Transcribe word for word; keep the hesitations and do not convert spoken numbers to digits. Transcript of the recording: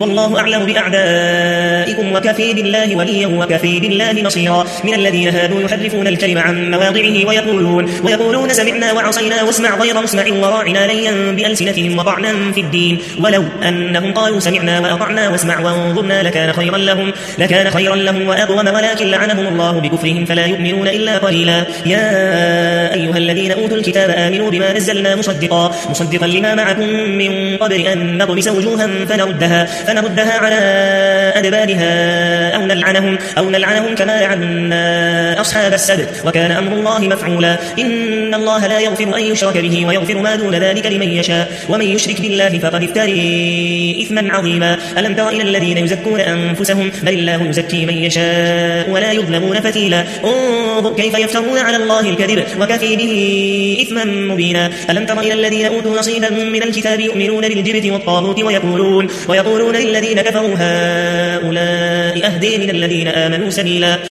والله أعلم بأعدائكم وكفي بالله وليا وكفي بالله نصيرا. من الذين هادوا يحرفون الكلم عن مواضعه ويقولون, ويقولون سمعنا وعصينا واسمع غير مسمع وراعنا ليا بألسنتهم وطعنا في الدين ولو أنهم قالوا سمعنا وأطعنا واسمع وانظرنا لكان خيرا لهم, لكان خيرا لهم وأقوم ولكن لعنهم الله بكفرهم فلا يؤمنون إلا قليلا. يا أيها الذين أوتوا الكتاب آمنوا بما نزلنا مصدقا, مصدقا لما معكم من قبل أن نطمس وجوها فنردها, فنردها على أدبارها أو نلعنهم, أو نلعنهم كما لعنا أصحاب السبت وكان أمر الله مفعولا. إن الله لا يغفر أن يشرك به ويغفر ما دون ذلك لمن يشاء ومن يشرك بالله فقد افتري إثما عظيما. ألم تر إلى الذين يزكون أنفسهم بل الله يزكي من يشاء ولا يظلمون فتيلا. انظر كيف يفترون على الله الكذب وكفي به إثما مبينا. ألم تر إلى الذين أوتوا نصيبا من الكتاب يؤمنون بالجبت والطاغوت ويقولون, ويقولون للذين كفروا هؤلاء أهدي من الذين آمنوا سبيلا.